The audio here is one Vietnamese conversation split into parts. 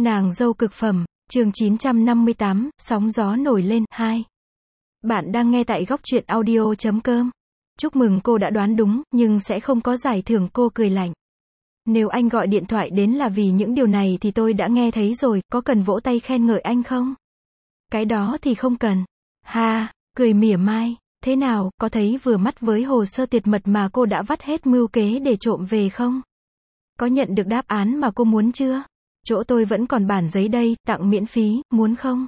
Nàng dâu cực phẩm, chương 958, sóng gió nổi lên, 2. Bạn đang nghe tại góc truyện audio.com. Chúc mừng cô đã đoán đúng, nhưng sẽ không có giải thưởng, cô cười lạnh. Nếu anh gọi điện thoại đến là vì những điều này thì tôi đã nghe thấy rồi, có cần vỗ tay khen ngợi anh không? Cái đó thì không cần. Ha, cười mỉa mai. Thế nào, có thấy vừa mắt với hồ sơ tuyệt mật mà cô đã vắt hết mưu kế để trộm về không? Có nhận được đáp án mà cô muốn chưa? Chỗ tôi vẫn còn bản giấy đây, tặng miễn phí, muốn không?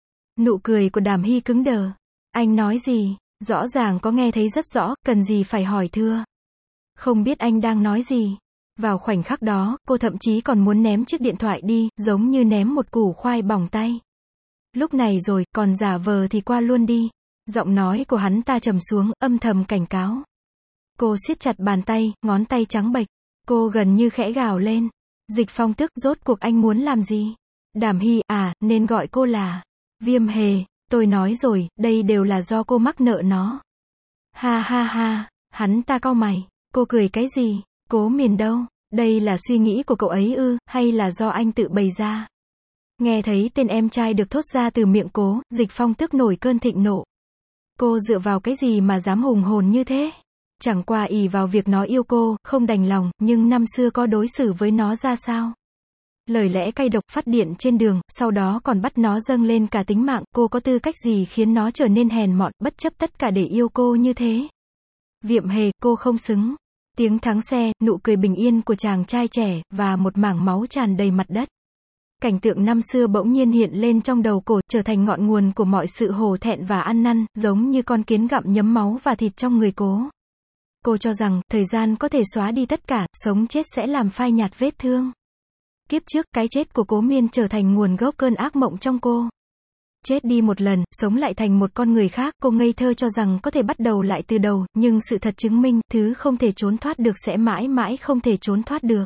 Nụ cười của Đàm Hy cứng đờ. Anh nói gì? Rõ ràng có nghe thấy rất rõ, cần gì phải hỏi thưa. Không biết anh đang nói gì. Vào khoảnh khắc đó, cô thậm chí còn muốn ném chiếc điện thoại đi, giống như ném một củ khoai bỏng tay. Lúc này rồi, còn giả vờ thì qua luôn đi. Giọng nói của hắn ta trầm xuống, âm thầm cảnh cáo. Cô siết chặt bàn tay, ngón tay trắng bệch. Cô gần như khẽ gào lên. Dịch Phong tức, rốt cuộc anh muốn làm gì? Đàm Hy, nên gọi cô là Viêm Hề, tôi nói rồi, đây đều là do cô mắc nợ nó. Ha ha ha, hắn ta cau mày, cô cười cái gì? Cố Miền đâu? Đây là suy nghĩ của cậu ấy ư, hay là do anh tự bày ra? Nghe thấy tên em trai được thốt ra từ miệng Cố, Dịch Phong tức nổi cơn thịnh nộ. Cô dựa vào cái gì mà dám hùng hồn như thế? Chẳng qua ỷ vào việc nó yêu cô, không đành lòng, nhưng năm xưa có đối xử với nó ra sao? Lời lẽ cay độc phát điện trên đường, sau đó còn bắt nó dâng lên cả tính mạng, cô có tư cách gì khiến nó trở nên hèn mọn, bất chấp tất cả để yêu cô như thế? Viêm Hề, cô không xứng. Tiếng thắng xe, nụ cười bình yên của chàng trai trẻ, và một mảng máu tràn đầy mặt đất. Cảnh tượng năm xưa bỗng nhiên hiện lên trong đầu cô, trở thành ngọn nguồn của mọi sự hổ thẹn và ăn năn, giống như con kiến gặm nhấm máu và thịt trong người Cố. Cô cho rằng, thời gian có thể xóa đi tất cả, sống chết sẽ làm phai nhạt vết thương. Kiếp trước, cái chết của Cố Miên trở thành nguồn gốc cơn ác mộng trong cô. Chết đi một lần, sống lại thành một con người khác, cô ngây thơ cho rằng có thể bắt đầu lại từ đầu, nhưng sự thật chứng minh, thứ không thể trốn thoát được sẽ mãi mãi không thể trốn thoát được.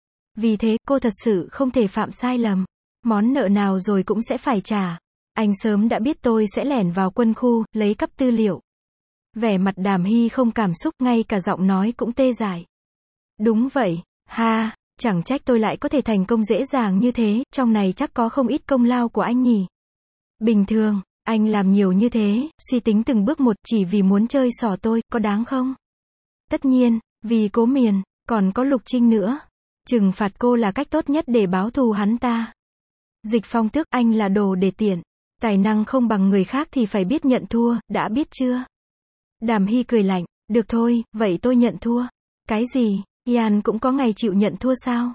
Vì thế, cô thật sự không thể phạm sai lầm. Món nợ nào rồi cũng sẽ phải trả. Anh sớm đã biết tôi sẽ lẻn vào quân khu, lấy cắp tư liệu. Vẻ mặt Đàm Hy không cảm xúc, ngay cả giọng nói cũng tê dại. Đúng vậy, ha, chẳng trách tôi lại có thể thành công dễ dàng như thế, trong này chắc có không ít công lao của anh nhỉ. Bình thường, anh làm nhiều như thế, suy tính từng bước một, chỉ vì muốn chơi xỏ tôi, có đáng không? Tất nhiên, vì Cố Miền, còn có Lục Trinh nữa. Trừng phạt cô là cách tốt nhất để báo thù hắn ta. Dịch Phong tức, anh là đồ để tiện. Tài năng không bằng người khác thì phải biết nhận thua, đã biết chưa? Đàm Hy cười lạnh, được thôi, vậy tôi nhận thua. Cái gì, Ian cũng có ngày chịu nhận thua sao?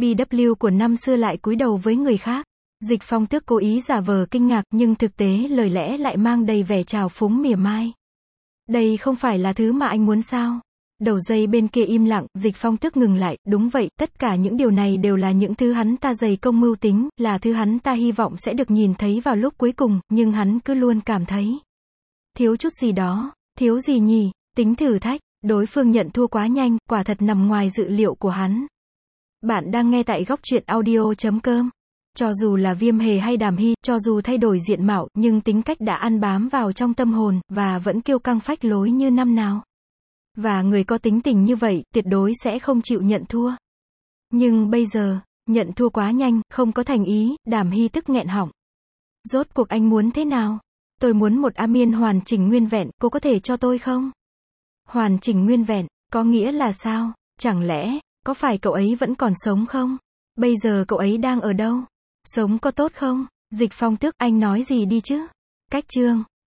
BW của năm xưa lại cúi đầu với người khác. Dịch Phong tức cố ý giả vờ kinh ngạc, nhưng thực tế lời lẽ lại mang đầy vẻ trào phúng mỉa mai. Đây không phải là thứ mà anh muốn sao? Đầu dây bên kia im lặng, Dịch Phong tức ngừng lại, đúng vậy, tất cả những điều này đều là những thứ hắn ta dày công mưu tính, là thứ hắn ta hy vọng sẽ được nhìn thấy vào lúc cuối cùng, nhưng hắn cứ luôn cảm thấy thiếu chút gì đó. Thiếu gì nhỉ? Tính thử thách, đối phương nhận thua quá nhanh, quả thật nằm ngoài dự liệu của hắn. Bạn đang nghe tại góc truyện audio.com. Cho dù là Viêm Hề hay Đàm Hy, cho dù thay đổi diện mạo, nhưng tính cách đã ăn bám vào trong tâm hồn, và vẫn kiêu căng phách lối như năm nào. Và người có tính tình như vậy, tuyệt đối sẽ không chịu nhận thua. Nhưng bây giờ, nhận thua quá nhanh, không có thành ý, Đàm Hy tức nghẹn họng. Rốt cuộc anh muốn thế nào? Tôi muốn một Miên hoàn chỉnh nguyên vẹn, cô có thể cho tôi không? Hoàn chỉnh nguyên vẹn, có nghĩa là sao? Chẳng lẽ, có phải cậu ấy vẫn còn sống không? Bây giờ cậu ấy đang ở đâu? Sống có tốt không? Dịch Phong tức, anh nói gì đi chứ? Cách chương.